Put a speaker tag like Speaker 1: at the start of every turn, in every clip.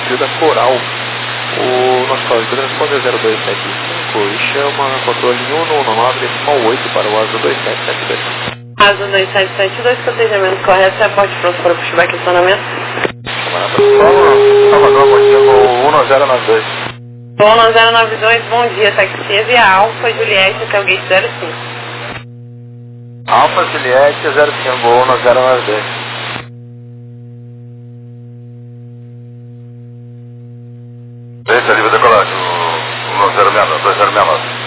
Speaker 1: da Coral. O nosso código de transponder é 0275 e chama controle 1119 decimal 8 para o ASO 2772.
Speaker 2: ASO 2772, cotejamento correto, reporte pronto para pushback e acionamento.
Speaker 1: Chamada para Salvador, motivo 1092.
Speaker 2: Bom, 1092, bom dia, taxi via Alfa Juliette até o gate 05.
Speaker 1: Alfa Juliette 05, 1092.
Speaker 3: Esse é livre decolagem, o 2069.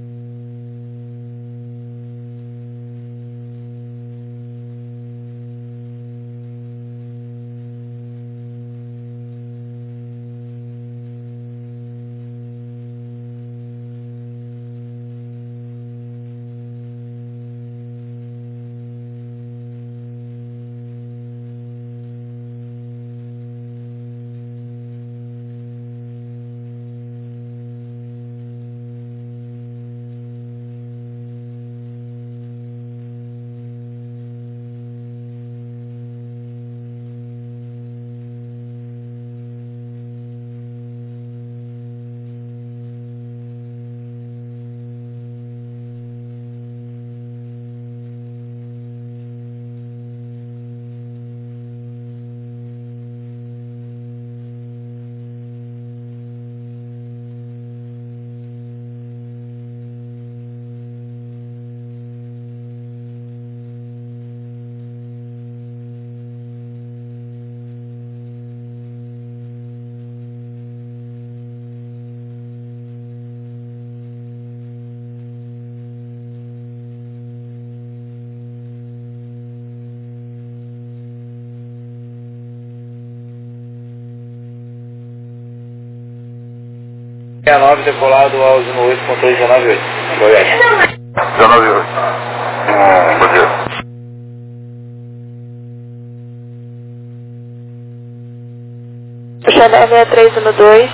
Speaker 1: A 9 decolado ao 8.298, Goiás.
Speaker 3: 198. Bom dia.
Speaker 2: Xandé 6312.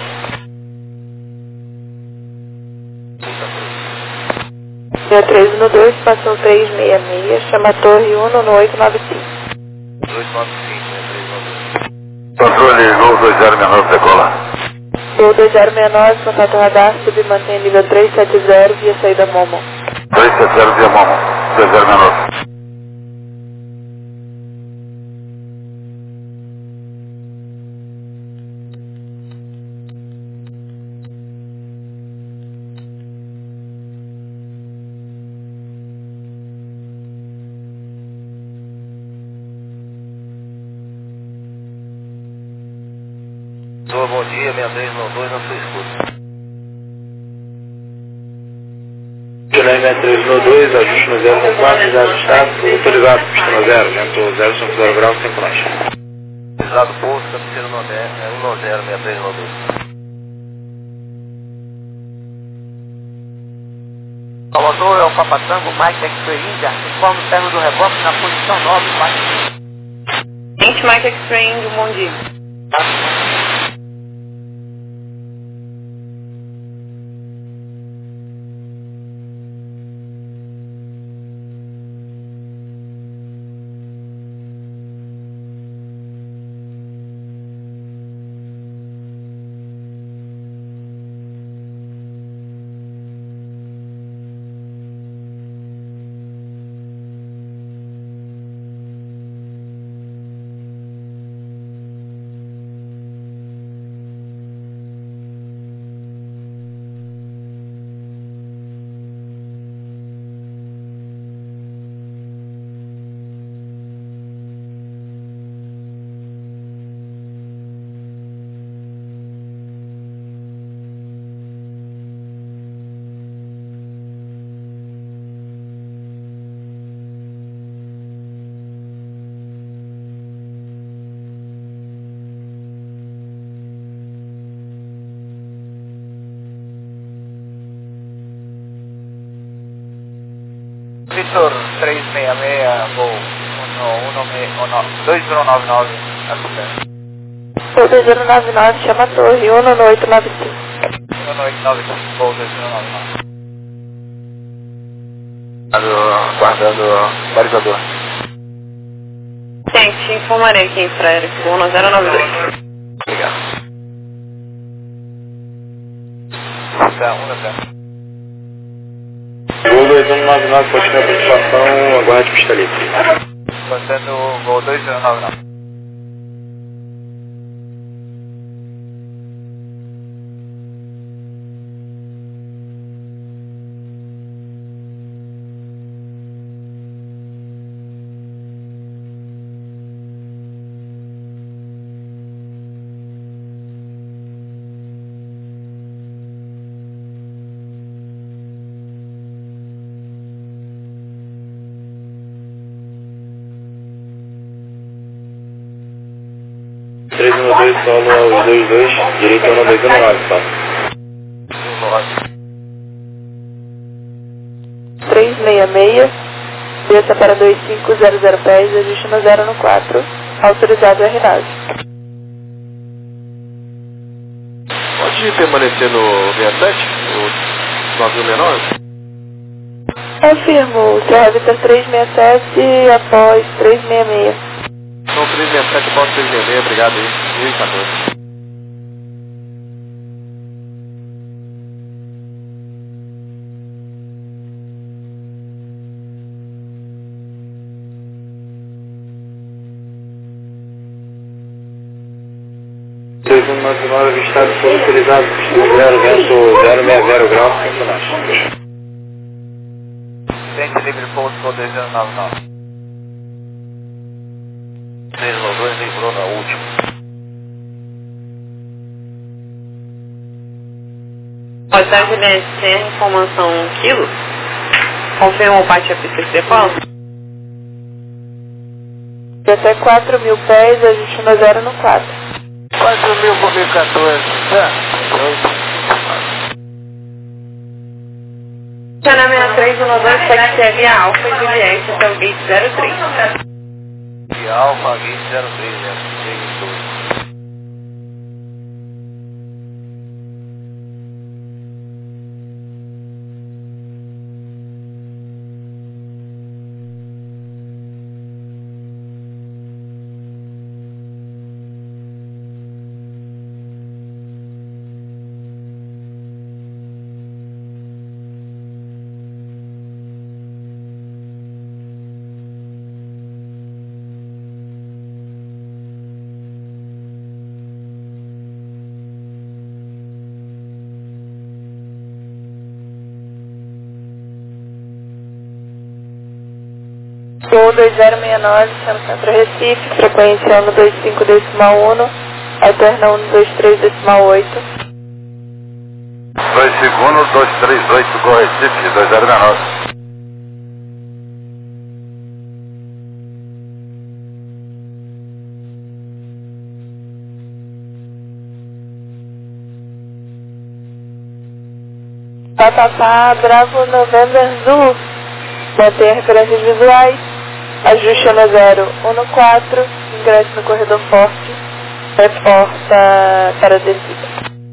Speaker 2: 6312, passou 366, chama a torre 1 no 895.
Speaker 1: 295, 392.
Speaker 3: Controle Gol 2069 decola.
Speaker 2: Gol 2069, contato radar, submantém nível 370 via saída Momo.
Speaker 3: 370 via Momo, 2069.
Speaker 1: Bom dia, 6392 na sua escuta. Juliette 6392, ajuste no 014, desajustado, autorizado, pista no 0, vento 050 graus, sem prancha. Autorizado posto, cabeceira no 10, 6392.
Speaker 4: Salvador, é o Papatango, Mike X-Ray India, informa o término do reboque na posição 9,
Speaker 2: Gente, Mike X-Ray India, bom dia.
Speaker 1: Vitor 366, Gol 2099, a super.
Speaker 2: Gol 2099, chama a torre 1 no 895.
Speaker 1: 1895, Gol 2099. Guardando balizador.
Speaker 2: Gente, informarei aqui para Eric, 1092.
Speaker 1: Obrigado. Gol 2199, continua a participação, aguarde pista livre.
Speaker 3: Passando Gol 2199.
Speaker 1: Solo aos 22, direito ao 219, só.
Speaker 2: 366, desça para 2500 pés, ajuste no 0 no 4, autorizado a RNAV.
Speaker 5: Pode permanecer no 67, o navio menor?
Speaker 2: Confirmo, Sierra Vitor 367 após 366.
Speaker 5: Não, 367, posso 366, obrigado aí. 2014.
Speaker 1: Avistado foi utilizado pista 0, vento 060 graus, funcionais.
Speaker 3: Vente livre pouso Gol 2199. 392 livrou na última.
Speaker 6: Hotel GBSR, informação 1 kg. Confirma o parte APCC, Paulo?
Speaker 2: Até 4.000 pés, ajuste no 0 no 4.
Speaker 3: 4.000 por 1014, tá?
Speaker 6: Chana 6312, taxi Alfa Juliette até o gate 03.
Speaker 3: E Alfa, gate 03, né? 32.
Speaker 2: Gol 2069, Centro Recife, frequência 125.1, alterna 123.8.
Speaker 3: 2 segundos, 238, Gol Recife, 2069.
Speaker 2: Papapá, Bravo November Zulu, mantém referências visuais, ajuste no 0, 1 no 4, ingresso no corredor forte, reforça para descida.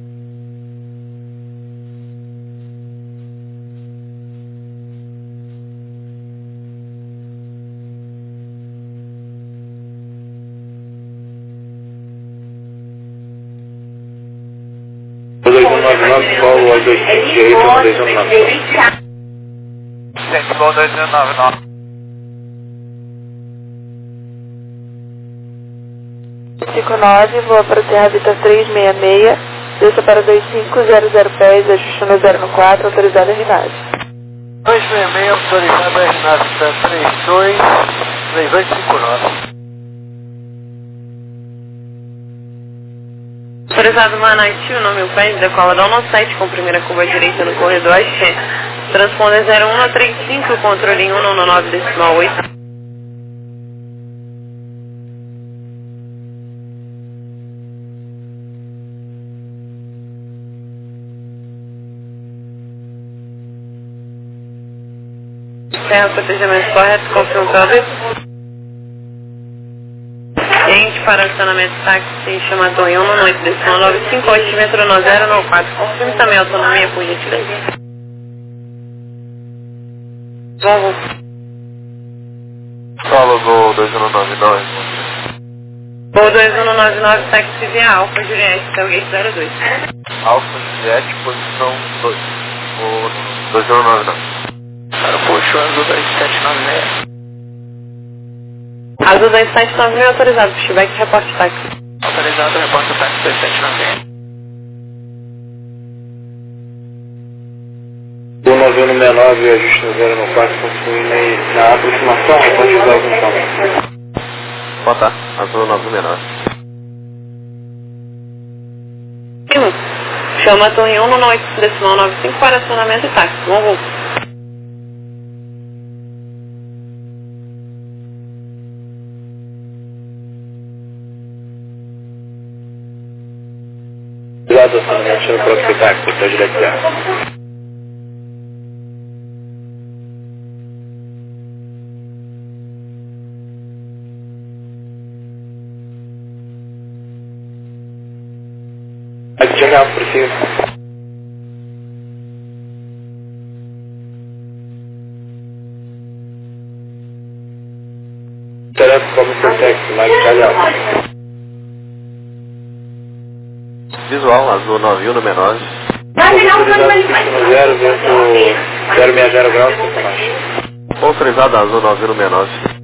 Speaker 1: Gol 2199, Paulo aos 25, direito ao 219.
Speaker 3: Gente, Gol 2199.
Speaker 2: 59, voa para Serra Vitor 366, desça para 2500 pés, ajuste no 0 no 4, autorizado a RNAV.
Speaker 3: 266, autorizado a RNAV, 3859.
Speaker 6: Autorizado Manati, o nome do país, decola da 17 com primeira curva direita no corredor Axé. Transponder 0135, controle 199.8. Terra protegimento correto, confirmado. Gente, para acionamento táxi, chama Tonhão no 8.95, metro no 094. Confirme também a autonomia, por gentileza. Vamos.
Speaker 5: Solo Gol 2199.
Speaker 6: Voo 2199, táxi via Alfa Juliette, Tailgate 02.
Speaker 3: Alfa Juliette, posição 2. Voo 2199.
Speaker 4: Aeroporto Azul 2796.
Speaker 6: Azul 2796 autorizado, pushback, reporte táxi.
Speaker 4: Autorizado, reporte táxi 2796.
Speaker 1: 19169, ajuste no 094, concluindo na aproximação, reporte visual com câmera.
Speaker 5: Boa tarde, Azul 969.
Speaker 6: Chama a torre 1 no 8.95 para acionamento e táxi. Bom voo.
Speaker 1: Obrigado, acionamento no próximo táxi, está direto zero. Aqui já por cima. Tarefa como Protex, mais calhado.
Speaker 5: Visual, Azul 9199.
Speaker 1: Autorizado 0, vento 060 graus, 5 mais.
Speaker 5: Autorizado, Azul 9169.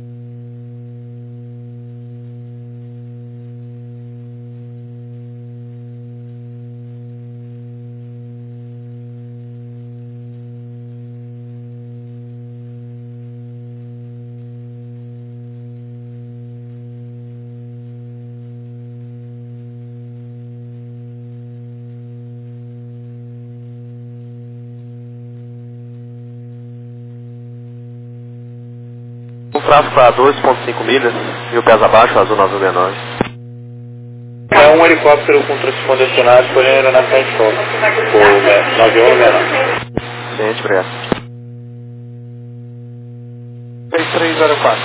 Speaker 5: Tráfego para 2.5 milhas, 1000 pés abaixo, Azul 969.
Speaker 1: É um helicóptero com transponder acionado, escolhendo a aeronação de fogo. O 9169.
Speaker 5: Ciente, obrigado.
Speaker 4: 3304.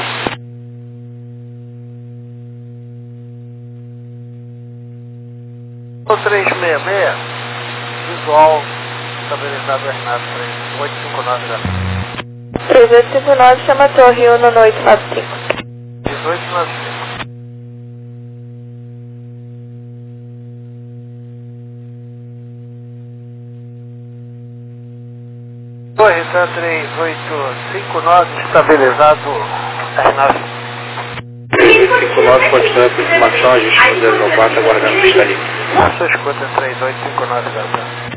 Speaker 4: O 366, visual, estabilizado Renato 3859 da
Speaker 2: 3859, chama a torre 1 no 895.
Speaker 4: 1895. Torre 3859, estabilizado R9.
Speaker 1: 359, continua a aproximação, ajuste no 094, aguardando o pistalinho.
Speaker 4: Sua escuta 3859 da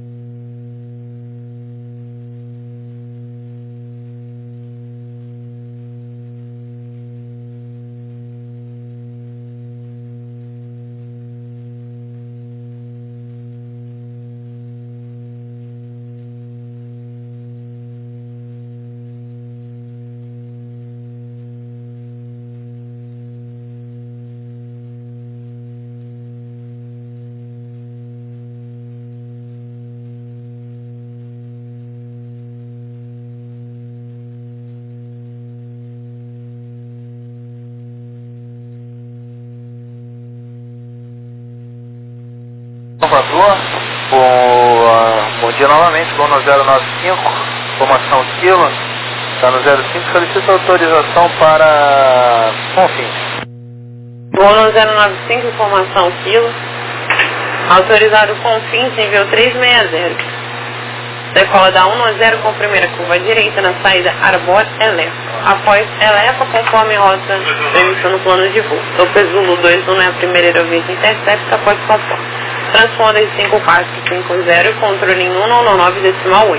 Speaker 3: Salvador, bom dia novamente, voo no 095, formação quilo, está no 05, solicita autorização para Confins.
Speaker 6: Voo no 095, informação quilo. Autorizado Confins, nível 360. Decola da 190 com primeira curva direita na saída Arbor Elefa. Após Elefa, conforme rota prevista no plano de voo. Topes Zulu 21 é a primeira aerovia intercepta após conforme. Transponder 5450, controle em 199,8.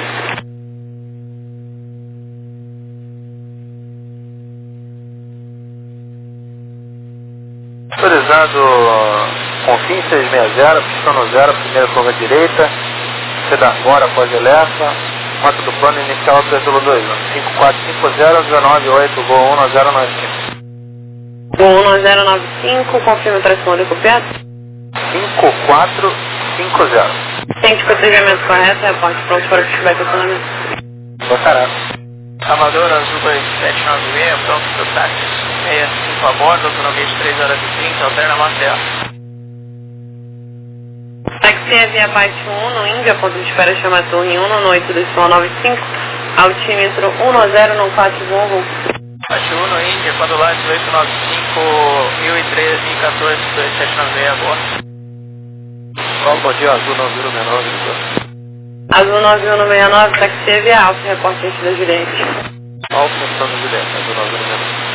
Speaker 3: Autorizado Confins 660, pistão no 0, primeira curva direita, sedar fora após Elefa, rota do plano inicial Zulu 2, 5450, 198, voo 1095.
Speaker 6: Voo 1095, confirma o transponder copiado.
Speaker 3: 5450.
Speaker 6: Tente protegimento correto, reporte pronto para o feedback do acionamento.
Speaker 3: Boa tarde.
Speaker 4: Salvador, Azul 2796, pronto para o táxi 65 a bordo, autonomia de 3 horas e 30, alterna Marcelo.
Speaker 6: Táxi é via Byte 1 no Índia, ponto de espera chama torre 1 no 8 do 95, altímetro 10 no 4 voo.
Speaker 4: Byte Foxtrot 1, Índia, Padulante 895, 1013, 14, 2796 agora.
Speaker 3: Bom dia, Azul 9169.
Speaker 6: Azul 9169, táxi TV Alfa, reportante da Juliette.
Speaker 3: Alfa, Santana Juliette, Azul 9169.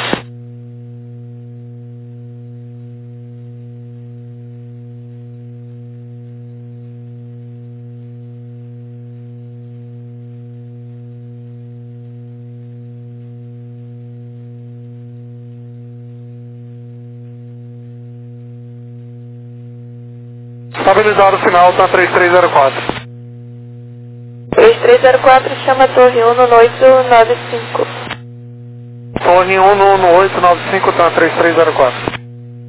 Speaker 5: Estabilizado o sinal, tá 3304.
Speaker 2: 3304, chama a torre 1 no 895.
Speaker 5: Torre 1 no 895, tá 3304.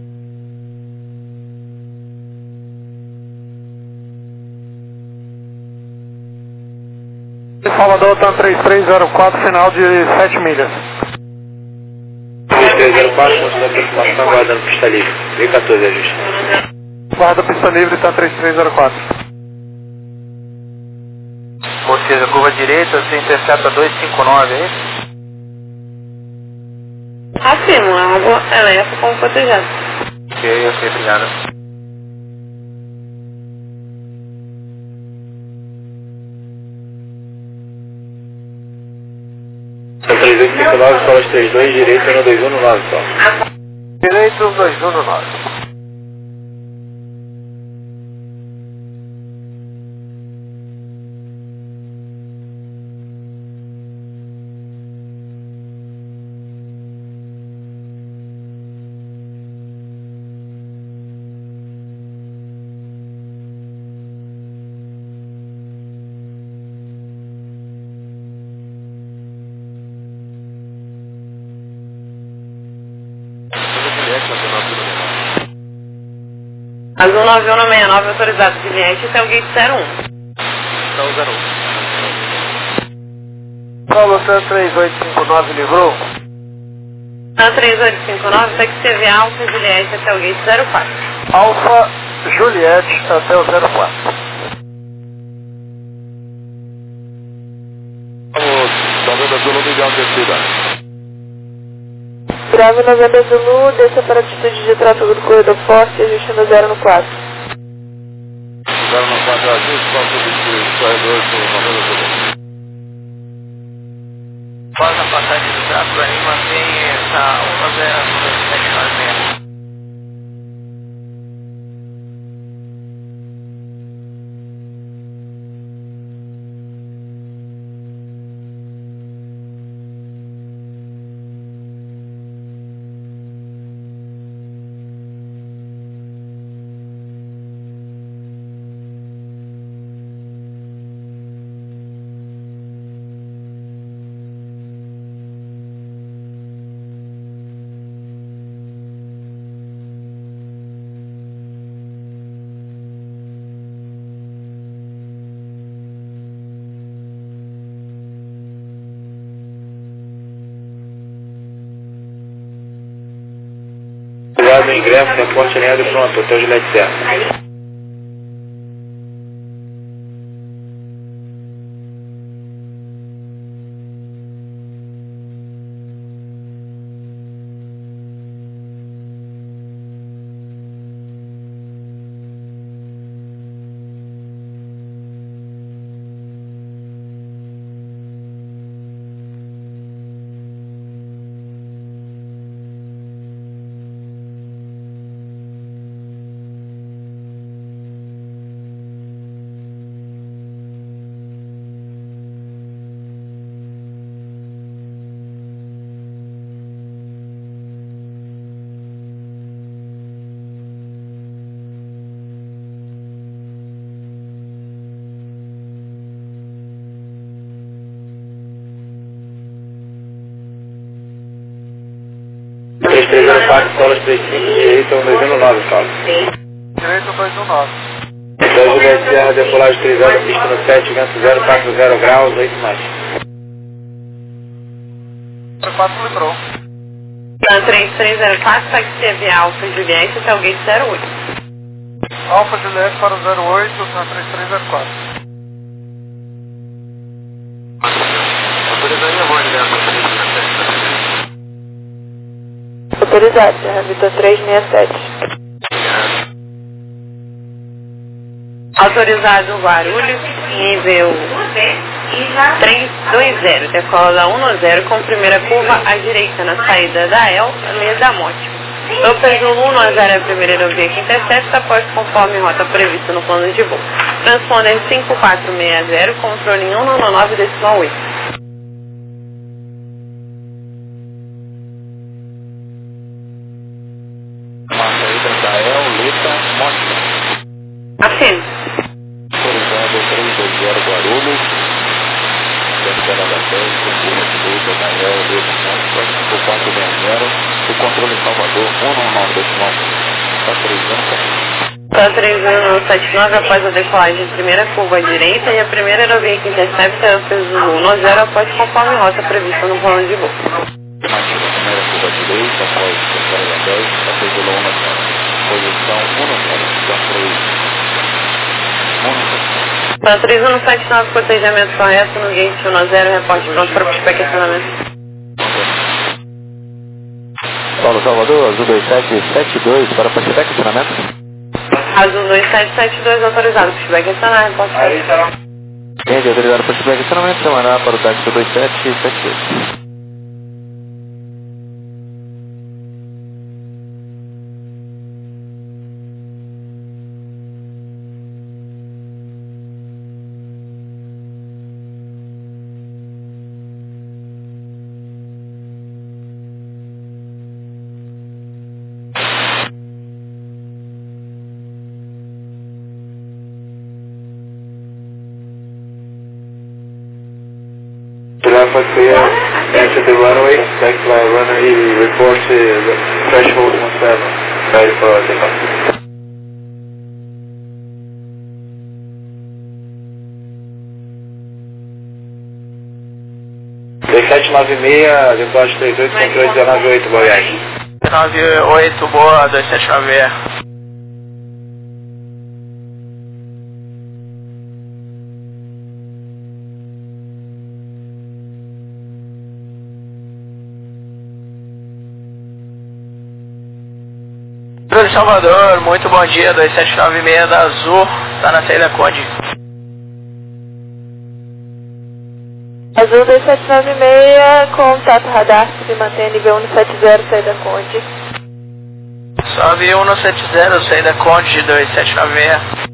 Speaker 5: Salvador, tá 3304, sinal de 7 milhas.
Speaker 1: 3304, mostrando a aproximação, guardando pista livre. V14, ajuste.
Speaker 5: Guarda pista livre, tá 3304.
Speaker 3: Ou seja, curva direita, você intercepta 259, é isso?
Speaker 6: Afirmo, a água ela é como protegida.
Speaker 3: Ok, obrigado.
Speaker 1: São 3859, solas 32, direita no 2119, só.
Speaker 3: Direito 2119.
Speaker 6: Azul 9169, autorizado Juliette até o gate 01.
Speaker 3: Então, 01. Paulo, 3859 livrou?
Speaker 6: 3859, táxi TV Alfa, Juliette até o gate 04.
Speaker 3: Alfa, Juliette até o 04.
Speaker 5: Vamos, Novembro Zulu, milhão de descida.
Speaker 2: Bravo Novembro Zulu, desça para a atitude de tráfego do corredor forte, ajuste no 0 no 4.
Speaker 5: 0 no 4, ajuste, corredor do Novembro Zulu.
Speaker 4: Após a passagem do tráfego ali, mantém essa 102796.
Speaker 1: Obrigado no ingresso, reporte alinhado e pronto, Hotel Juliette Serra. Solas 35, direita 219, Carlos.
Speaker 3: Direito 219.
Speaker 1: Hotel Juliette Serra, decolagem 3 horas, pista no 7, vento 040 graus, 8 mais.
Speaker 3: 4 livrou.
Speaker 6: 3304, táxi TV Alfa, Juliette até o gate 08.
Speaker 3: Alfa Juliette para o 08, na 3304.
Speaker 5: Autorizaria a voz dessa,
Speaker 2: Autorizado, Serra Vitor 367.
Speaker 6: Autorizado Guarulhos, nível 320, decola da 10 com primeira curva à direita na saída da El, Leda Monte. Doppler Zulu 10 é a primeira aerovia que intercepta após conforme rota prevista no plano de voo. Transponder 5460, controle em 199,8.
Speaker 3: Uma saída da El, Leda Monte.
Speaker 6: Afirme.
Speaker 3: Autorizado 320 Guarulhos. Descendo da 10, curva direita da El, Leda Monte, 5460. O controle em Salvador, 199,1. Está 3
Speaker 6: 79 após a decolagem, primeira curva à direita e a primeira aerovia que intercepta é o peso 10 após conforme rota prevista no plano de voo.
Speaker 3: Primeira curva à direita, após descendo da 10, está peso 10. Posição 10.
Speaker 6: Está 3179, cotejamento correto no gate 10, reporte pronto para o questionamento.
Speaker 3: Paulo Salvador, Azul 2772, para pushback questionamento.
Speaker 6: Azul 2772, autorizado, pushback questionamento, reporte para
Speaker 3: Entende, autorizado pushback questionamento, semana para o táxi 2772.
Speaker 1: Alpha clear, enter the runway, back fly runway, report threshold 17, ready for takeoff. D796, depois 38, controle 198, boa viagem.
Speaker 4: 98, boa, 279. De Salvador, muito bom dia, 2796 da Azul, está na saída Conde.
Speaker 2: Azul 2796, contato radar, se mantém nível 170, saída Conde.
Speaker 4: Sobe 170, saída Conde, 2796.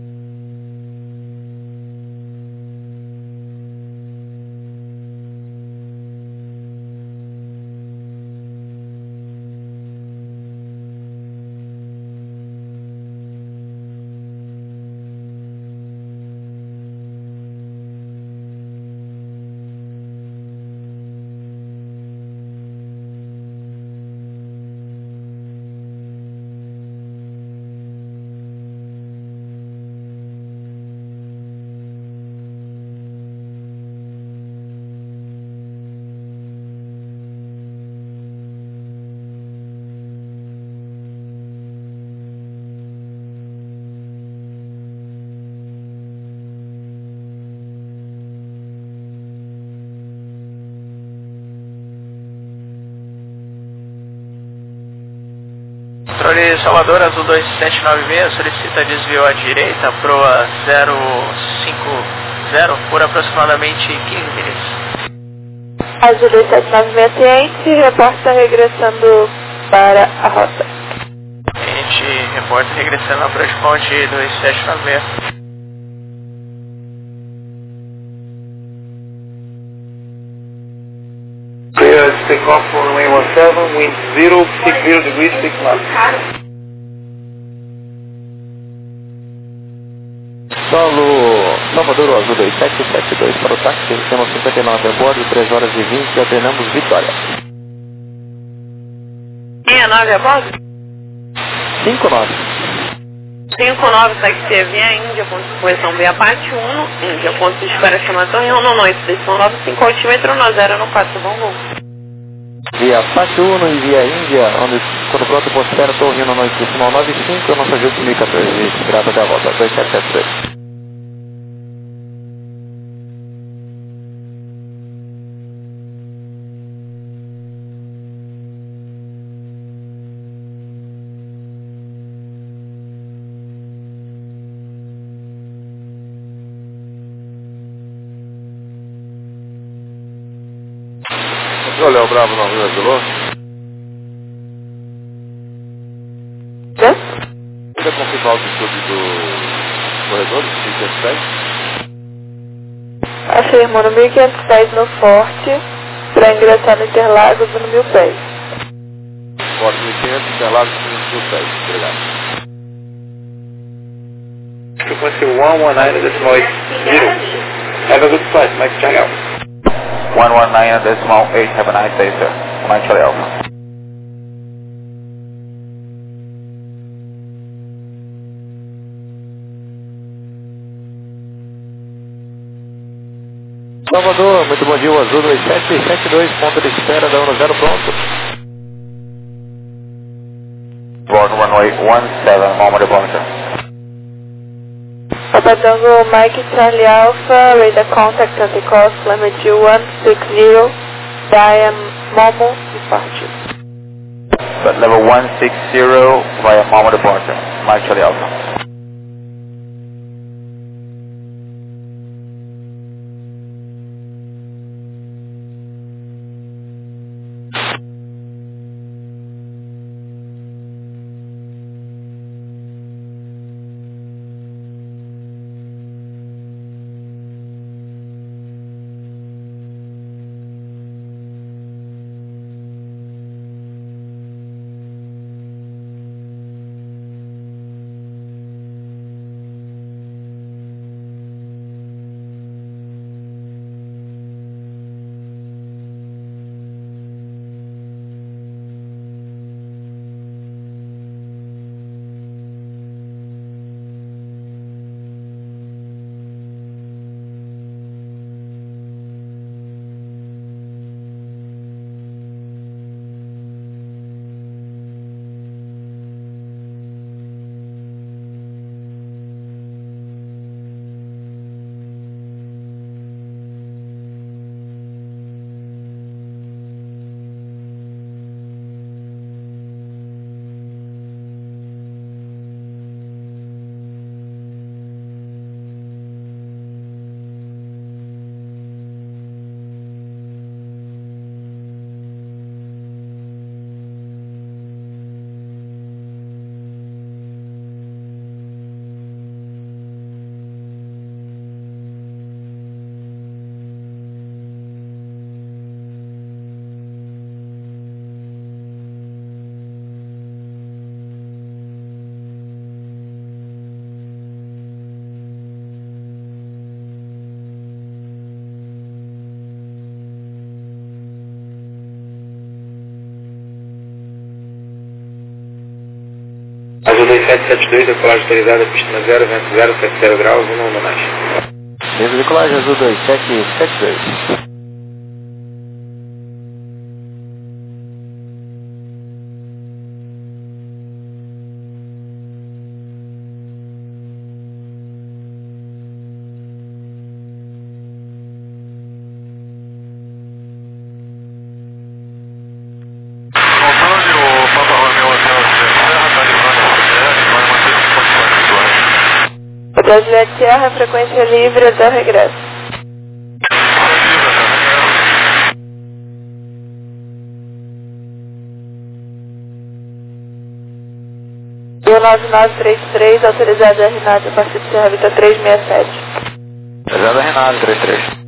Speaker 4: Controle Salvador, Azul 2796, solicita desvio à direita, proa 050 por aproximadamente 15 minutos.
Speaker 2: Azul 2796, ciente, reporta regressando para a rota.
Speaker 4: A gente reporta regressando para o ponte 2796.
Speaker 1: Clear, take off runway 17, wind 060 degrees, 6 knots.
Speaker 3: Solo Salvador, Azul 2772, para o táxi, temos 59 a bordo, 3 horas e 20, alternamos Vitória.
Speaker 6: 69 a bordo?
Speaker 3: 59.
Speaker 6: 59, táxi via Índia, ponto de correção via parte 1, Índia, ponto de espera chama Torreão, no noite, decisão 95, altímetro 10 no 4, bom voo.
Speaker 3: Via Pátio 1 e via Índia, onde quando pronto Postera, Torreão, no noite, decimal 95, eu não sou justo 2014, grata até a volta, 2772.
Speaker 5: Senhor Léo Bravo, não, Rio Azul. Você confirmar a altitude do corredor, 1510?
Speaker 2: Afirmo no 1510 no Forte, para ingressar no Interlagos no 1000 pés.
Speaker 5: Forte 1500, Interlagos 1000 pés. Obrigado.
Speaker 1: Frequency 119.80. Have a good flight, Mike Charlie Alpha.
Speaker 3: 119.8, have a nice day, sir. Mike Charlie Alpha.
Speaker 7: Salvador, muito bom dia, o Azul 2772, ponto de espera da 10 pronto.
Speaker 3: Board runway 17, moment departure.
Speaker 2: Papa Tango Mike Charlie Alpha, radar contact at the cost limit 160, Diane Momo, departure.
Speaker 3: But level 160 via moment departure. Mike Charlie Alpha.
Speaker 1: Azul 2772, decolagem autorizada, pista 0, vento 0, 70 graus, 1 homenagem.
Speaker 7: Mesmo decolagem Azul 2772.
Speaker 2: Brasileira Terra, frequência livre até o regresso. E o 9933, autorizado a Renato, a partir de Serra Vita 367.
Speaker 7: Autorizado a Renato, 33.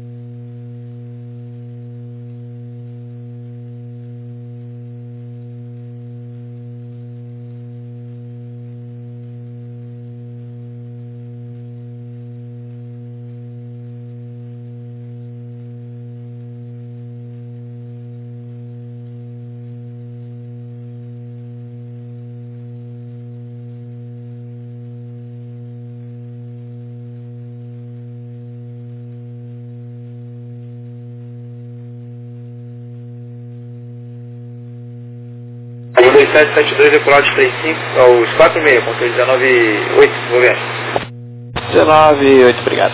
Speaker 1: Azul 2772, decolagem 35, aos 4,5, controle 19,8, governo.
Speaker 7: 19,8, obrigado.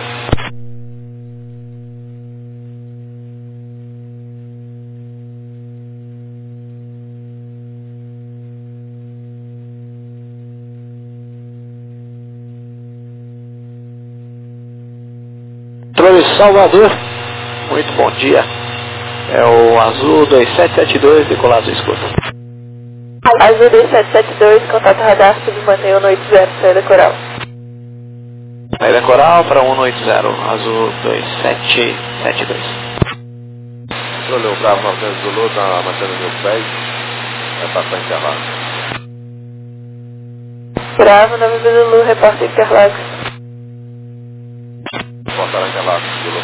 Speaker 7: Controle Salvador, muito bom dia. É o Azul 2772, decolado escuta.
Speaker 2: Azul 2772, contato radar, submanteio 180, saída coral.
Speaker 7: Saída coral para 180, Azul 2772.
Speaker 5: Olha, o Bravo 900 Zulu está mantendo 1010, vai passar Interlagos.
Speaker 2: Bravo, November Zulu, reporta Interlagos.
Speaker 5: Portará Interlagos, Zulu.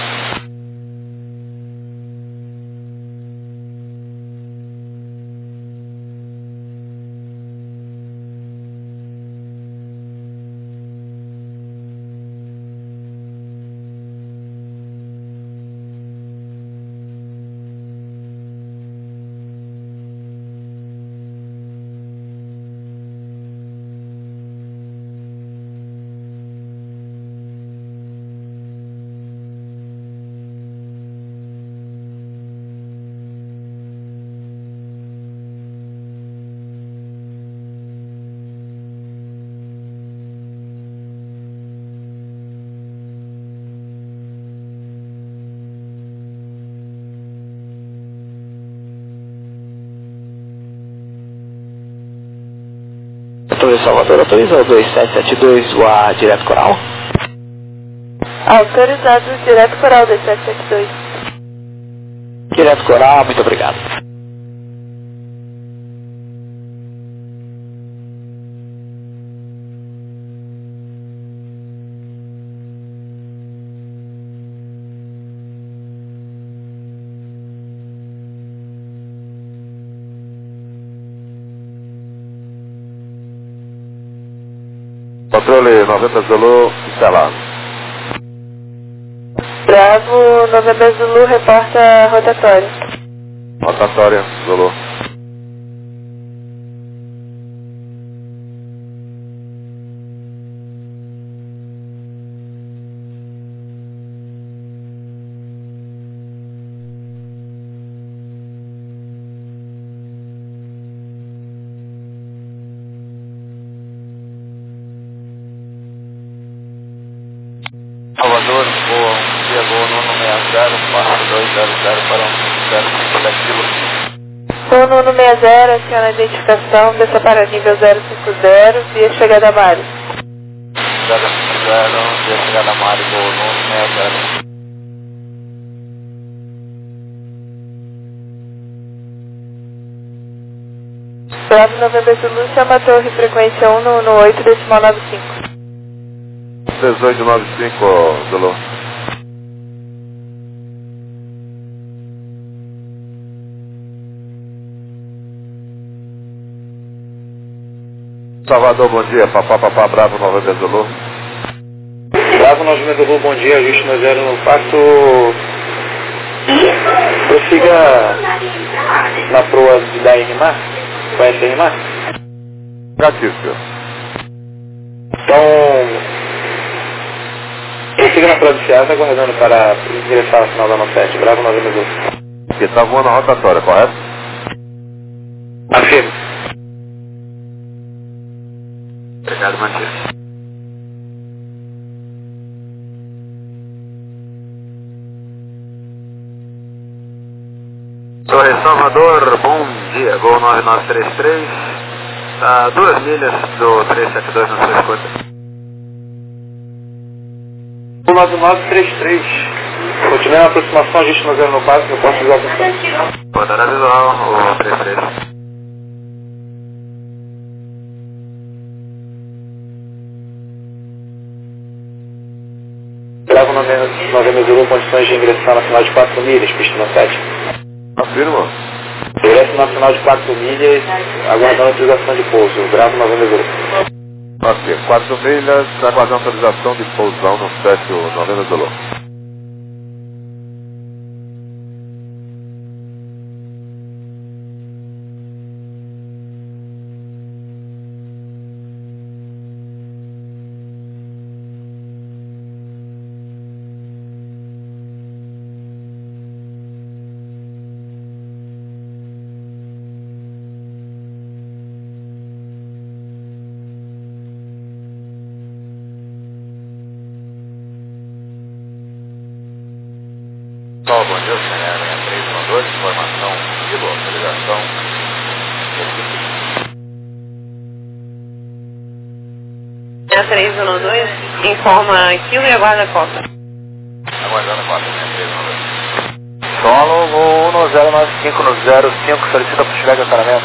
Speaker 7: Torre Salvador, autoriza o 2772, o A direto coral.
Speaker 2: Autorizado, direto coral 2772.
Speaker 7: Direto coral, muito obrigado.
Speaker 5: Controle 90 Zulu, instalado.
Speaker 2: Bravo, November Zulu, reporta rotatório.
Speaker 5: Rotatória, Zulu.
Speaker 3: Salvador, voa 160, 4200 para 107 kg.
Speaker 2: Sono 160, aciona a identificação, desça para nível 050, via chegada a Mário.
Speaker 3: 050, via chegada a Mário, voa 160.
Speaker 2: Bravo, November Zulu, chama a torre, frequência 118, decimal 95.
Speaker 5: 1895, Zulu. Salvador, bom dia. Papá, Bravo 90 Zulu.
Speaker 1: Bravo 90 Zulu, bom dia. Ajuste no 0 no quarto. Prossiga na proa da RMAR. Conhece a RMAR?
Speaker 5: Negativo, senhor.
Speaker 1: Então, prossiga na proa de Ceasa, aguardando para ingressar no final da 97. Bravo 90 Zulu.
Speaker 5: Porque está voando a rotatória, correto?
Speaker 1: Afirmo.
Speaker 3: Obrigado, Matias. Torre Salvador, bom dia, Gol 9933, a 2 milhas do 372 na sua escuta.
Speaker 1: 9933. Continue na aproximação, ajuste no 0 no 4, no posto de atenção.
Speaker 3: Rodada visual, o 33.
Speaker 1: Bravo 90 Zulu, condições de ingressar na final de 4 milhas, pista 97.
Speaker 5: Afirma.
Speaker 1: Ingresso na final de 4 milhas, aguardando autorização de pouso. Bravo 90 Zulu.
Speaker 5: Ok, 4 milhas, aguardando autorização de pousão no 790 Zulu.
Speaker 3: Bom dia, senhor, 63, 2, informação, kilo, autorização.
Speaker 6: 312, informa quilo e aguarda a cota.
Speaker 3: Aguardando a cota, 312. Solo, voo 1095 no 05, solicita pushback acionamento.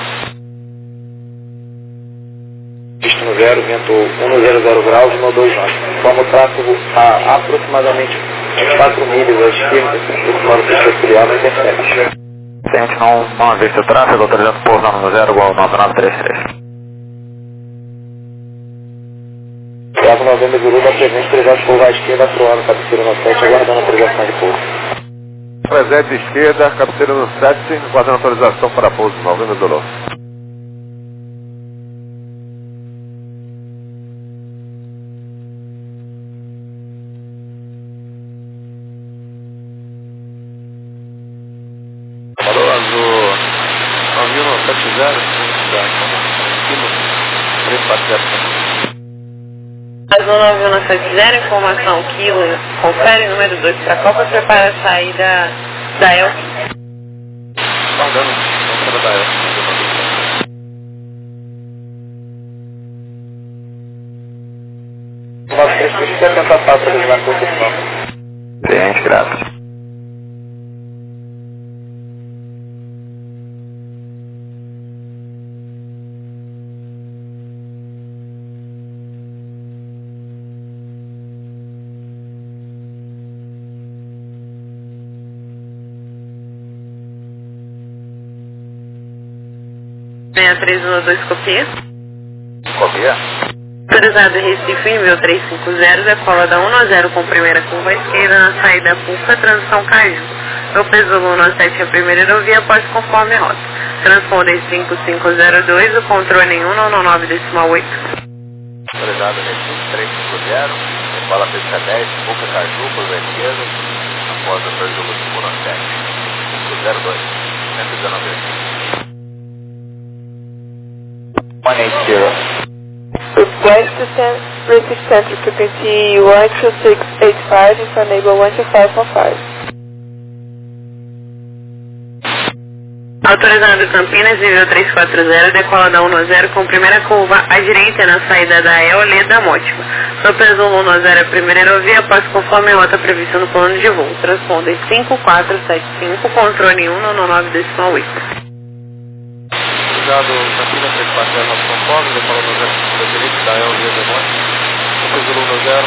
Speaker 1: Pista no 0, vento 100 graus, 129. Informa o tráfego a aproximadamente 4 milhas à esquerda, do modo pista auxiliar na intercept.
Speaker 7: Tente não haver seu tráfego, autorizando por no 0 igual 9933.
Speaker 1: Bravo Novembro Zulu da presente, precisar de curva à esquerda, proa no cabeceira no 7, aguardando a autorização de pouso.
Speaker 5: Presente esquerda, cabeceira no 7, aguardando autorização para pouso, Novembro Zulu.
Speaker 3: Falou, azul 9170, quilo 340.
Speaker 6: Azul 9170, informação quilo, confere número 2 para a Copa, prepara a saída da El.
Speaker 3: Aguardando, não da El.
Speaker 1: Nosso 3 pista é tentar para realizar a construção.
Speaker 7: Cliente, graças.
Speaker 6: Meia 312, copia.
Speaker 3: Copia.
Speaker 6: Autorizado Recife, nível 350, decola da 1-0 com primeira curva à esquerda na saída Pulsa, transição Caju. Eu peso 1-7 a primeira aerovia após conforme rota. Transponder 5502, o controle em 199,8.
Speaker 3: Autorizado Recife 350, decola pista 10, Pulsa Caju, curva esquerda, após a perda do 1-7. 502, 119.
Speaker 7: 180.
Speaker 2: Request to send Recife Central frequency 12685 and enable 12515.
Speaker 6: Autorizado Campinas, nível 340, decola da 1-0 com primeira curva à direita na saída da EOLE da Mótima. Eu peso 1-0 a primeira aerovia após conforme a rota prevista no plano de voo. Transponder 5475, controle em 199,8.
Speaker 3: Autorizado Campinas 340 na São Paulo, decola no 0 da direita da EOLE da Mótima. Eu peso 1-0,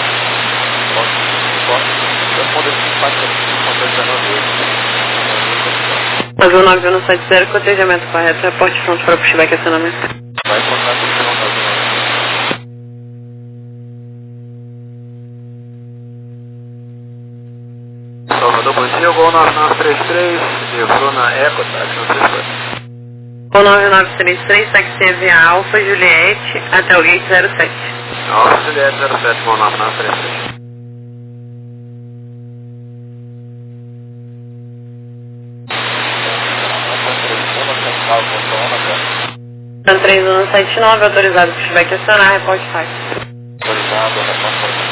Speaker 3: transponder 5475, controle 198.
Speaker 6: Azul 9170, cotejamento correto, reporte pronto para pushback e acionamento.
Speaker 3: Vai encontrar com o final da zona. Salvador, bom dia, Gol 9933, livrou na Eco, táxi no 34.
Speaker 6: O 9933, táxi via Alfa Juliette até o gate 07.
Speaker 3: Alfa Juliette 07, Gol 9933.
Speaker 6: Então 3179, autorizado pushback e acionar, reporte táxi.
Speaker 3: Autorizado, reporte táxi.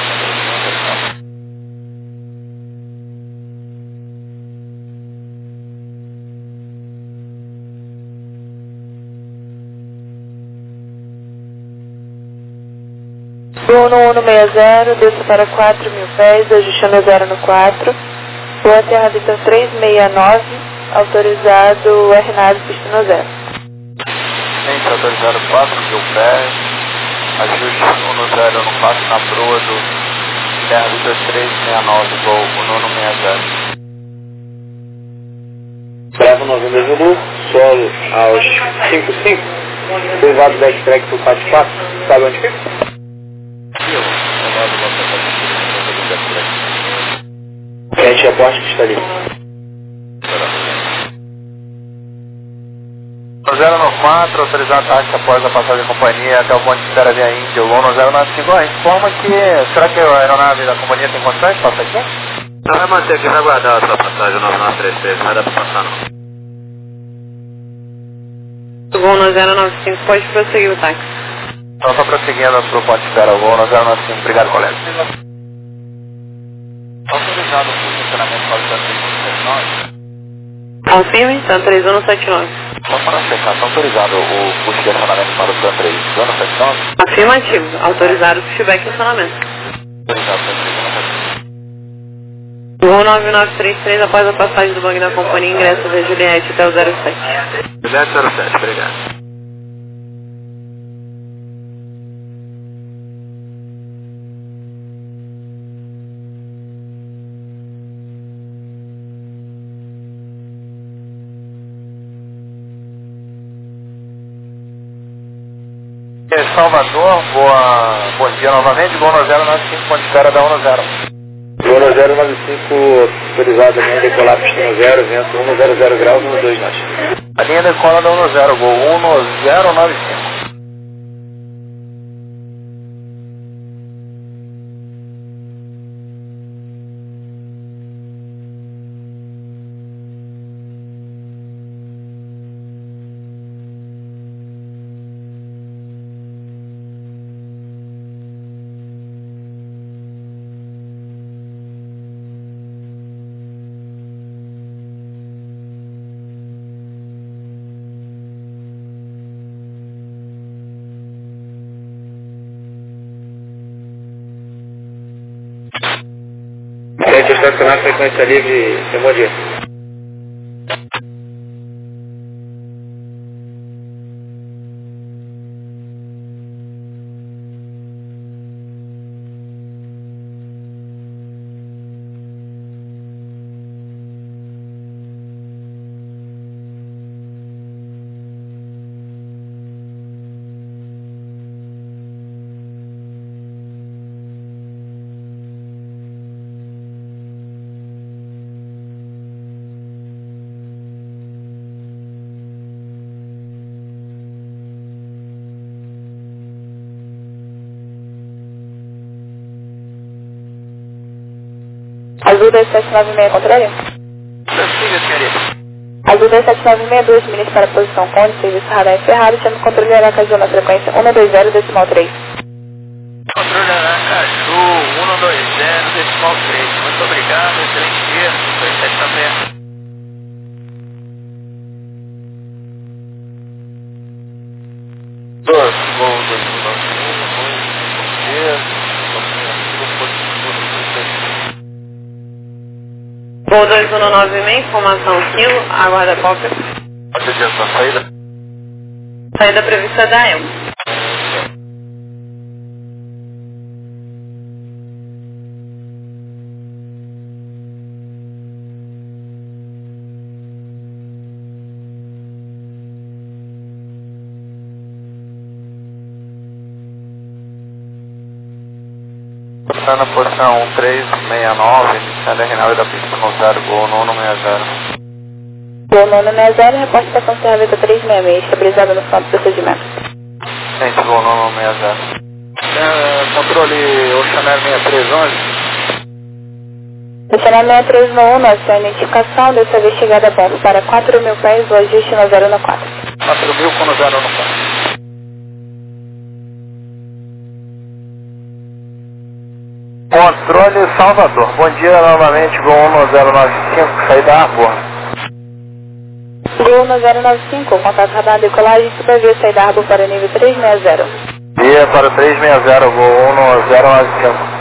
Speaker 2: Bruno 160, desça para 4.000 pés, ajustando 0 no 4. Boa Terra Vitor 369, autorizado RNAV pista no 0.
Speaker 3: Gente, autorizado 4.000 pés, ajuste 1-0 no 4 na proa do Terra Vitor 369, Gol 160.
Speaker 1: Bravo Novembro Zulu, solo aos 55, derivado backtrack pro 44, sabe onde fica? Frente reporte que está ali.
Speaker 3: 094, autorizado táxi após a passagem da companhia até o ponto de espera via Índia, o 1095. Informa que, será que a aeronave da companhia tem condições de passar aqui? Não, vai manter aqui, vai guardar a sua passagem 9933, não vai dar pra passar não.
Speaker 6: O Gol 095 pode prosseguir o táxi.
Speaker 3: Então só prosseguindo pro ponto de espera, o 1095, obrigado colega. Autorizado o funcionamento para o 339.
Speaker 6: Confirme, tá 3179.
Speaker 3: Só para checar, está autorizado o push de acionamento para o plan 3, 179?
Speaker 6: Afirmativo, autorizado o pushback e acionamento.
Speaker 3: Autorizado o plan 3, 179.
Speaker 6: Voo 9933 após a passagem do banco da companhia, ingresso da Juliette até o 07.
Speaker 3: Juliette 07, obrigado. Salvador, bom dia novamente, voo 095, ponto de espera da 10.
Speaker 1: Voo 095, autorizado, linha decolar, pistão 0, vento 100 graus, 12 nós.
Speaker 3: A linha decola da 10, voo 1095.
Speaker 1: Gente, estacionar frequência livre, seu bom dia.
Speaker 2: Azul 2796, contrário?
Speaker 3: Siga, senhorita.
Speaker 2: Azul 2796, 2 milhas para a posição Conde, serviço radar encerrado, chama o controle Aracaju na frequência 120 decimal 3.
Speaker 4: Controle Aracaju 120 decimal 3. Muito obrigado, excelente dia. 2796.
Speaker 3: Voo 291, bom dia.
Speaker 6: Voo 2196, informação quilo, aguarda cópia.
Speaker 3: Adiantação, saída.
Speaker 6: Saída prevista da EL.
Speaker 3: Está na posição 1369, iniciando a renal da pista no 0, voo 960.
Speaker 2: Voo 960, reportação Serraveta 366, estabilizada no centro do procedimento.
Speaker 3: Gente, voo 960. Controle Oceanário 6311.
Speaker 2: Oceanário 6311, nossa identificação, dessa vez chegada a bordo para 4.000 pés, o ajuste no 014.
Speaker 3: 4.000 com no 014. Controle Salvador, bom dia novamente, voo 1095, saída Arbor.
Speaker 2: Voo 1095, contato radar decolagem, supervia saída Arbor para nível 360.
Speaker 3: Via para 360, voo 1095.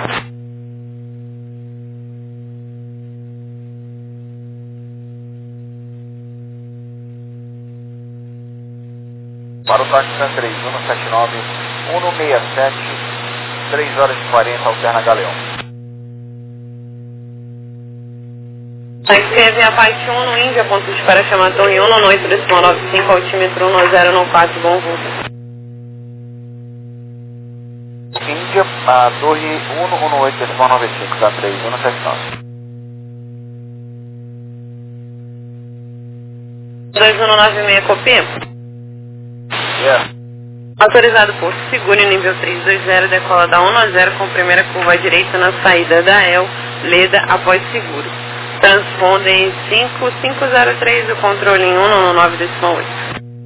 Speaker 3: Para o táxi 3, 179, 167, 3 horas e 40, alterna Galeão.
Speaker 6: Escreve a parte 1 no Índia, ponto de espera chama Torre 1, no 8 decimal 95, altímetro 1094, bom voo.
Speaker 3: Índia, a torre 118 decimal 95, tá 3, 179.
Speaker 6: 2196, copia. Autorizado por seguro em nível 320, decola da 1-0 com primeira curva à direita na saída da EL, Leda após seguro. Transponde em 5503, o controle em 199 decimal 8.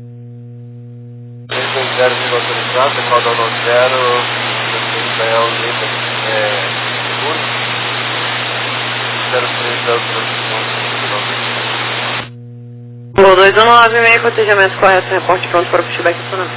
Speaker 3: 320 autorizado, decola da 1-0, da EL, Leda, seguro. 03 da autorizado.
Speaker 6: Gol 2196, cotejamento correto, reporte pronto para o pushback acionado.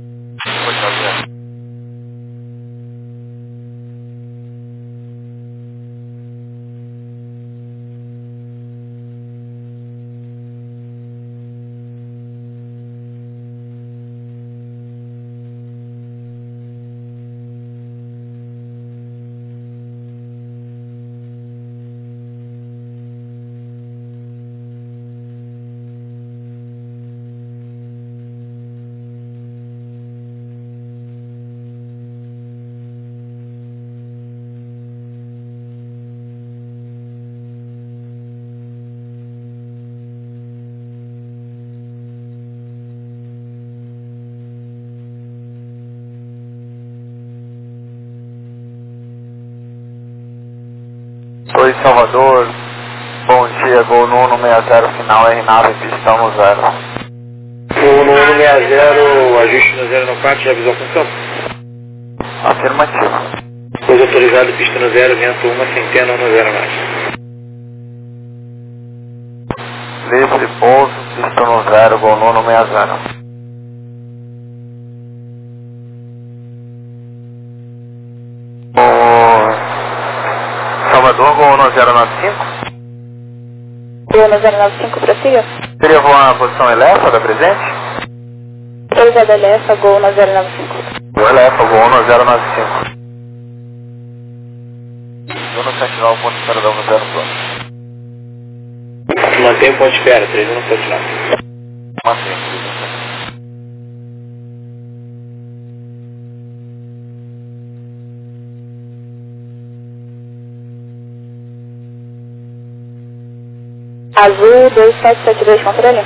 Speaker 3: Oi, Salvador. Bom dia, gol no 160, final R9, pistão no 0.
Speaker 1: Gol no 160, ajuste no 0 no 4, já avisou a função?
Speaker 3: Afirmativo.
Speaker 1: Pouso autorizado, pista no 0, vento 1 no 0 mais.
Speaker 3: Livre, pouso, pistão no 0, gol no 160. Salvador, gol no 095.
Speaker 2: Gol no 095, prossiga.
Speaker 3: Seria voar na posição Elefa da presente?
Speaker 2: Autorizado Elefa, gol no 095.
Speaker 3: Gol Elefa, gol no 095. Gol no Sentinel, ponto de espera da 10 pronto.
Speaker 1: Mantém o ponto de espera, 3179.
Speaker 3: Mantém,
Speaker 2: Azul 2772, controle.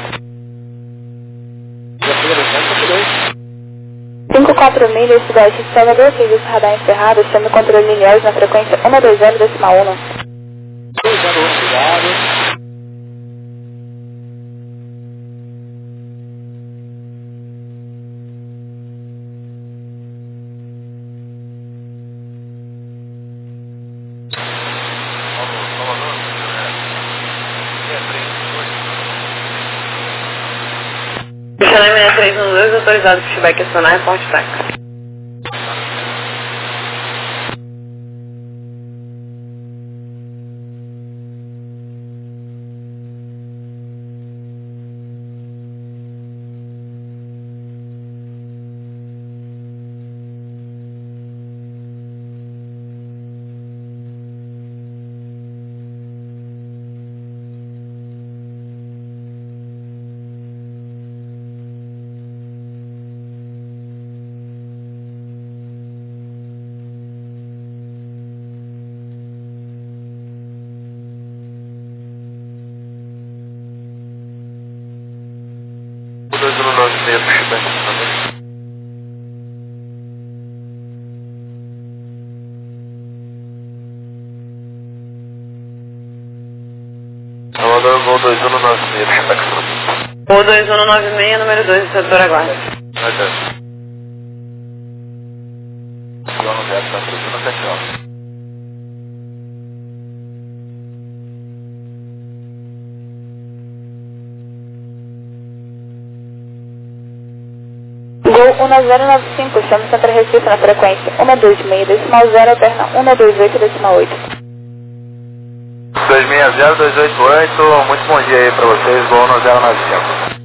Speaker 2: 54 milhas, sudeste de Salvador, serviço radar encerrado, chame controle linear na frequência 120,1.
Speaker 6: Funcionamento 312, autorizado pushback acionar, reporte TAC.
Speaker 3: Salvador, gol 2196, pushback pronto.
Speaker 6: Gol 2196, número 2 do setor aguarda.
Speaker 3: Gol no 0, tá tudo no Sentinel.
Speaker 2: Gol 1095, chame Santa Recife na frequência 126,0, alterna 128,8.
Speaker 3: 260-288, muito bom dia aí pra vocês, gol no 095.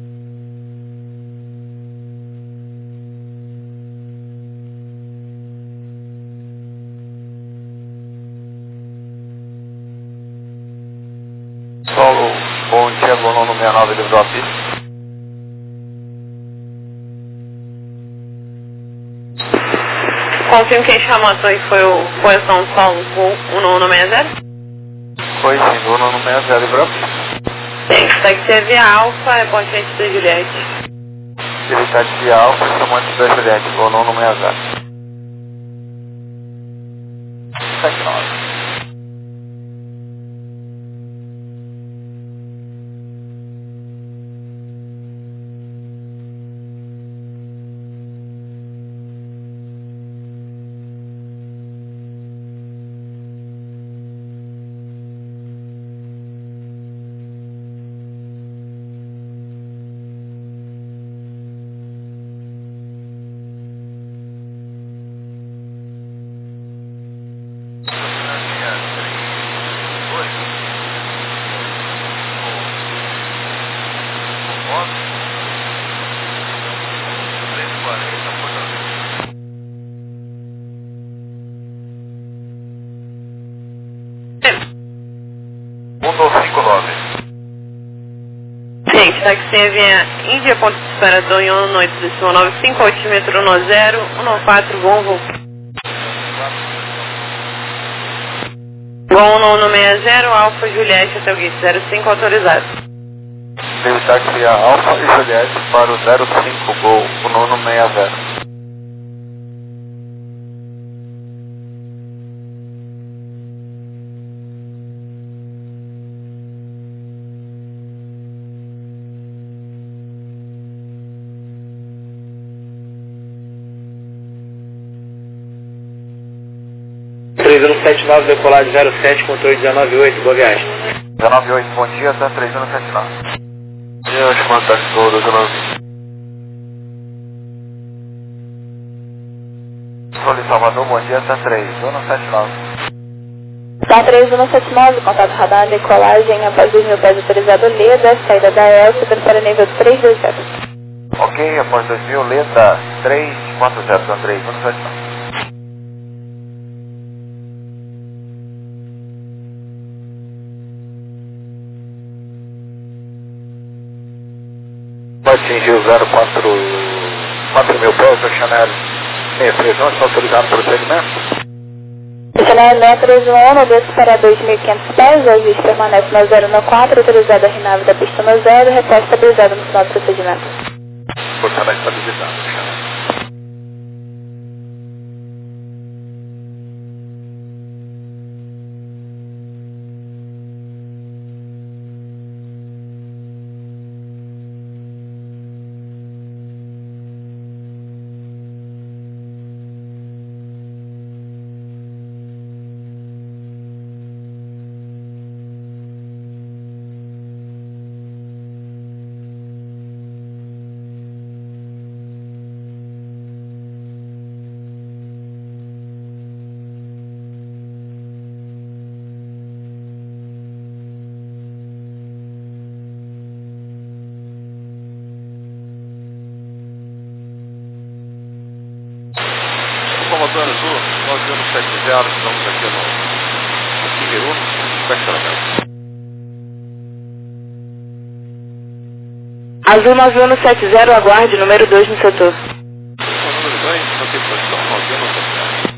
Speaker 3: Solo, bom dia, gol no 69, livre da pista.
Speaker 6: Confirmo quem chamou a torre foi o São Paulo, gol 16160.
Speaker 3: Foi sim, gol no 60, livre da pista.
Speaker 6: Tem que ser via Alfa, reporte frente da Juliette.
Speaker 3: Direita de Alfa, chamante da Juliette, gol no 60. 79.
Speaker 6: táxi via Índia, ponto de espera do Ion 8, decimal 95, altímetro 10, 14, bom voo. Gol 1160, Alfa Juliette, até o gate 05, autorizado.
Speaker 3: Tem o táxi Alfa e Juliette para o 05, Gol 1160.
Speaker 1: Decolagem 07, controle 198, boa viagem.
Speaker 3: 198, bom dia, tá 3179. Eu chamando táxi Gol 19. Sou de Salvador, bom dia, tá 3179.
Speaker 2: Tá 3179, contato radar, decolagem após 2.000 pés autorizado, Leda, saída da ELSA, prepara nível 320.
Speaker 3: Ok, após 2.000, Leda 340, tá 3179. Atingiu 4.000 pés, a Chanel 631, está autorizado para o segmento?
Speaker 2: Chanel 631, desce para 2.500 pés, o ajuste permanece no 014, autorizado a RNAV da pista no 0, repórter estabilizado no final do procedimento.
Speaker 3: Portanto, estabilizado, Chanel.
Speaker 5: Salvador Azul, 9170, estamos aqui no Peru, estacionamento.
Speaker 2: Azul 9170, aguarde, número 2 no setor.
Speaker 5: Número 2, não tem posição, 9170.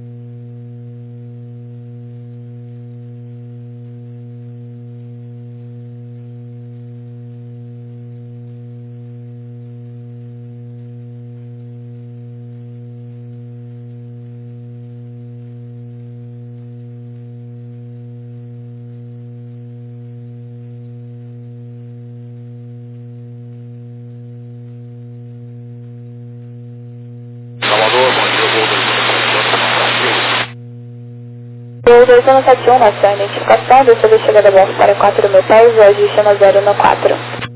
Speaker 2: Gol 2171, nossa identificação, dessa vez chegada a bordo para 4.000 pés, o ajuste no 014.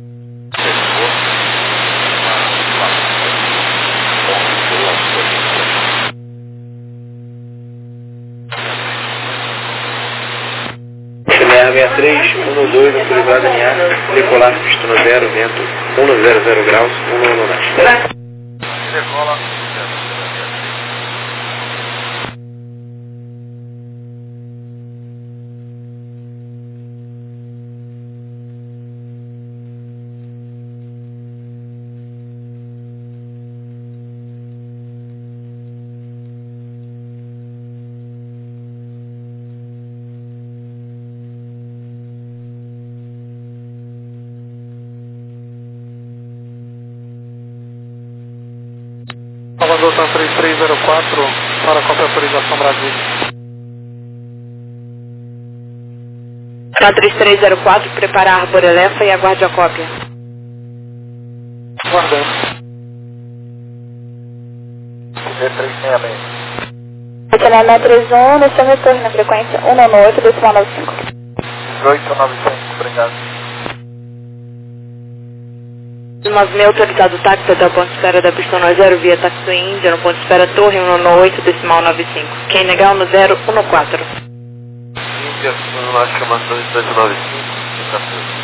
Speaker 1: CMR 6312, autorizado em ar, decolar pista no 0, vento 100 graus, 119.
Speaker 3: Decola.
Speaker 7: Salvador, tá 3304, para qualquer autorização Brasil.
Speaker 2: Tá 3304, prepara a Arbor-Elefa e aguarde a cópia.
Speaker 7: Guardando.
Speaker 3: D366.
Speaker 2: Chanel 631, no seu retorno na frequência 198, decimal 95.
Speaker 3: 1895, obrigado.
Speaker 2: 9.000 autorizado táxi até o ponto de espera da pista no 0 via táxi Índia, no ponto de espera Torre 198, decimal 95. Quem negar no 014.
Speaker 3: Índia, nós chamamos 295, está certo.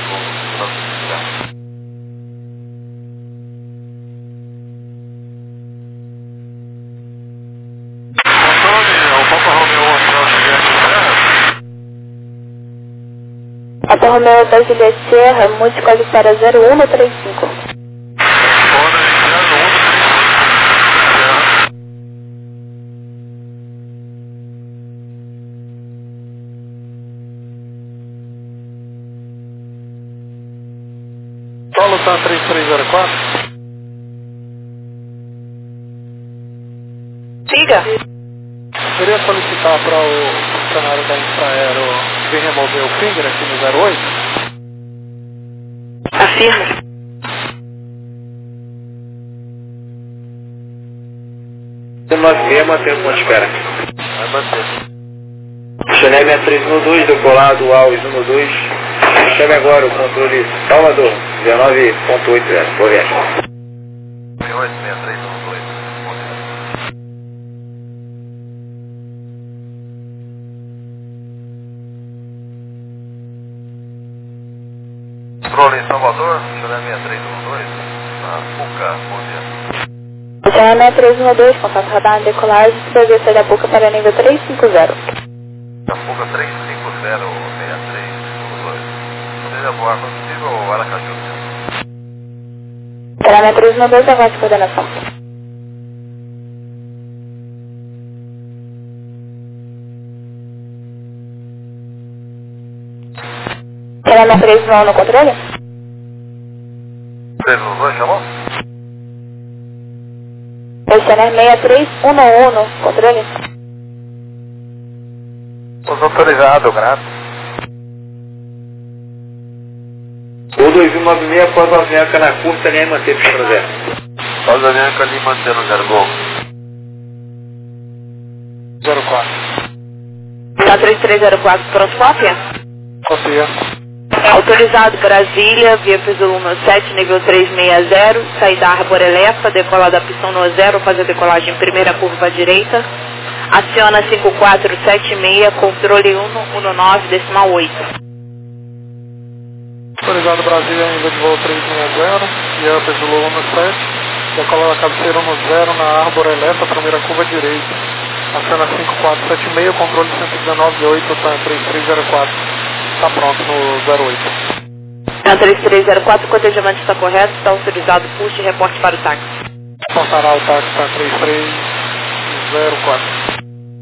Speaker 2: Alfa Romeo da Juliette Sierra, mude código para 0135.
Speaker 3: Paulo tá 3304.
Speaker 2: Siga.
Speaker 3: Queria solicitar para o funcionário da Infraero vir remover o finger aqui no 08?
Speaker 2: Afirma.
Speaker 1: O 96 mantém o ponto de espera.
Speaker 3: Vai manter.
Speaker 1: Chanel 6312, decolado AUS 12. Chame agora o controle Salvador, 19.80. Boa viagem.
Speaker 5: 686312. Controle em Salvador, Chanel 6312, na Puca, bom dia.
Speaker 2: Chanel 6312, contato radar em decolagem, subir da Puca para nível 350.
Speaker 5: Na Puca 350, 6312. Seja voar possível ou Aracaju?
Speaker 2: Chanel 6312, aguarde coordenação. Chanel 311 no controle?
Speaker 5: 312, chamou?
Speaker 2: Chanel 6311 no controle?
Speaker 3: Os autorizados, grato.
Speaker 1: O 2196 após a Avianca na curta, linha manter pista 0.
Speaker 5: Após a Avianca ali mantendo 0 gol.
Speaker 3: 04.
Speaker 2: Tá 3304, pronto, cópia?
Speaker 3: Copia.
Speaker 2: Autorizado Brasília, via piso 17, nível 360, saída Arbor Elefa, decolar da pistão no 0, fazer decolagem em primeira curva à direita. Aciona 5476, controle 119, decimal 8.
Speaker 3: Autorizado Brasília, nível de voo 360, via piso 17, decolar da cabeceira 10 na Arbor Elefa, primeira curva à direita. Aciona 5476, controle 119.8, tá 3304. Está pronto no 08.
Speaker 2: É 3304, o cotejamento está correto, está autorizado, puxe e reporte para o táxi.
Speaker 3: Passará o táxi para 3304.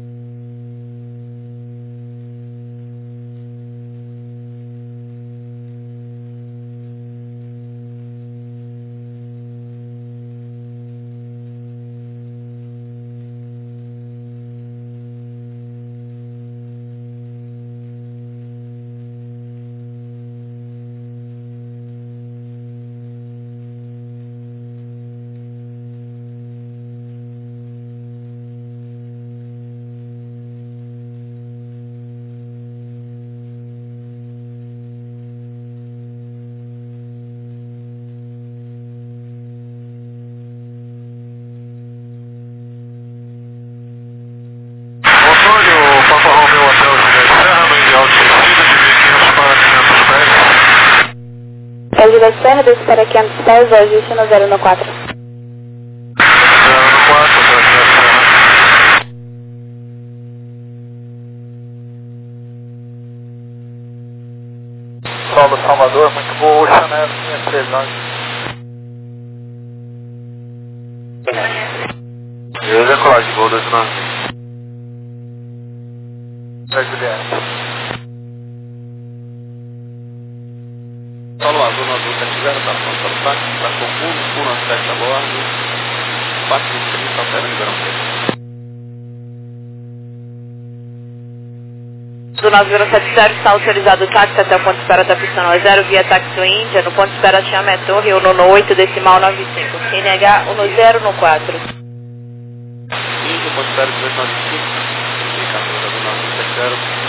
Speaker 2: Juliette Sierra, desce para 500 pés, ajuste no 014.
Speaker 5: 014,
Speaker 3: Paulo Salvador, muito boa, Chanel 6311.
Speaker 5: eu decolagem, voo 29.
Speaker 3: Para Juliette.
Speaker 5: Paulo Azul, 970, está pronto para o táxi, está com fundo aspecto a bordo, 430, altera em Ribeirão Preto.
Speaker 2: Do 9070 está autorizado o táxi até o ponto de espera da pista 0 via táxi Índia, no ponto de espera Chame Torre, o no 8, decimal 95, QNH 10 no 4.
Speaker 5: Índia, ponto de espera 295, indicador do 970.